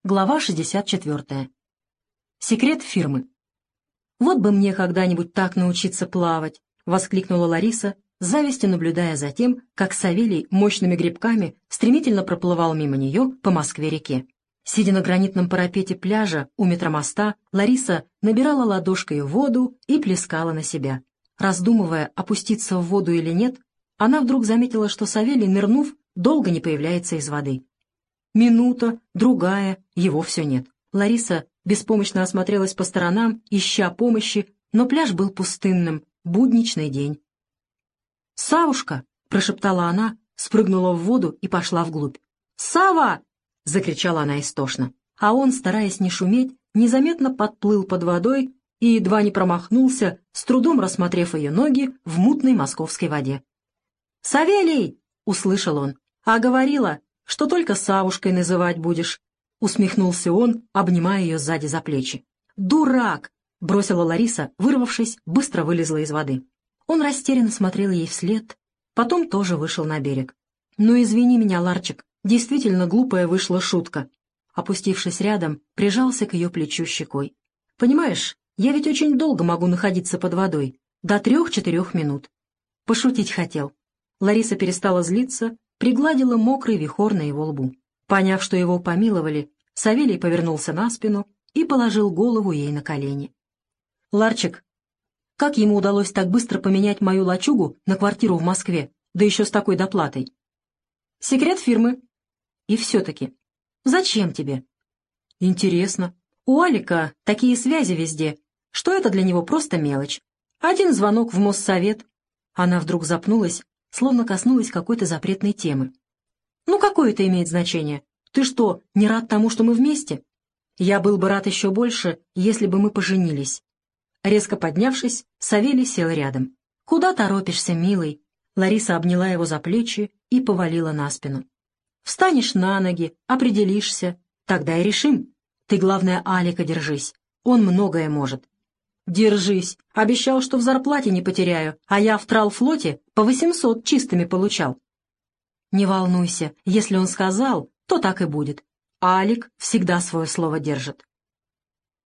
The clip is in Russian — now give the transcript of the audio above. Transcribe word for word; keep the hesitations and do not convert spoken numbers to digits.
Глава шестьдесят четвертая. Секрет фирмы. «Вот бы мне когда-нибудь так научиться плавать!» — воскликнула Лариса, с завистью наблюдая за тем, как Савелий мощными гребками стремительно проплывал мимо нее по Москве-реке. Сидя на гранитном парапете пляжа у метромоста, Лариса набирала ладошкой воду и плескала на себя. Раздумывая, опуститься в воду или нет, она вдруг заметила, что Савелий, нырнув, долго не появляется из воды. Минута, другая, его все нет. Лариса беспомощно осмотрелась по сторонам, ища помощи, но пляж был пустынным, будничный день. «Савушка!» — прошептала она, спрыгнула в воду и пошла вглубь. «Сава!» — закричала она истошно. А он, стараясь не шуметь, незаметно подплыл под водой и едва не промахнулся, с трудом рассмотрев ее ноги в мутной московской воде. «Савелий!» — услышал он. «А говорила, что только Савушкой называть будешь», — усмехнулся он, обнимая ее сзади за плечи. «Дурак!» — бросила Лариса, вырвавшись, быстро вылезла из воды. Он растерянно смотрел ей вслед, потом тоже вышел на берег. «Ну, извини меня, Ларчик, действительно глупая вышла шутка». Опустившись рядом, прижался к ее плечу щекой. «Понимаешь, я ведь очень долго могу находиться под водой, до трех-четырех минут». Пошутить хотел. Лариса перестала злиться, пригладила мокрый вихор на его лбу. Поняв, что его помиловали, Савелий повернулся на спину и положил голову ей на колени. «Ларчик, как ему удалось так быстро поменять мою лачугу на квартиру в Москве, да еще с такой доплатой?» «Секрет фирмы». «И все-таки. Зачем тебе?» «Интересно. У Алика такие связи везде, что это для него просто мелочь. Один звонок в Моссовет». Она вдруг запнулась, словно коснулась какой-то запретной темы. «Ну, какое это имеет значение? Ты что, не рад тому, что мы вместе? Я был бы рад еще больше, если бы мы поженились». Резко поднявшись, Савелий сел рядом. «Куда торопишься, милый?» Лариса обняла его за плечи и повалила на спину. «Встанешь на ноги, определишься, тогда и решим. Ты, главное, Алика держись, он многое может». «Держись. Обещал, что в зарплате не потеряю, а я в тралфлоте по восемьсот чистыми получал». «Не волнуйся, если он сказал, то так и будет. Алик всегда свое слово держит».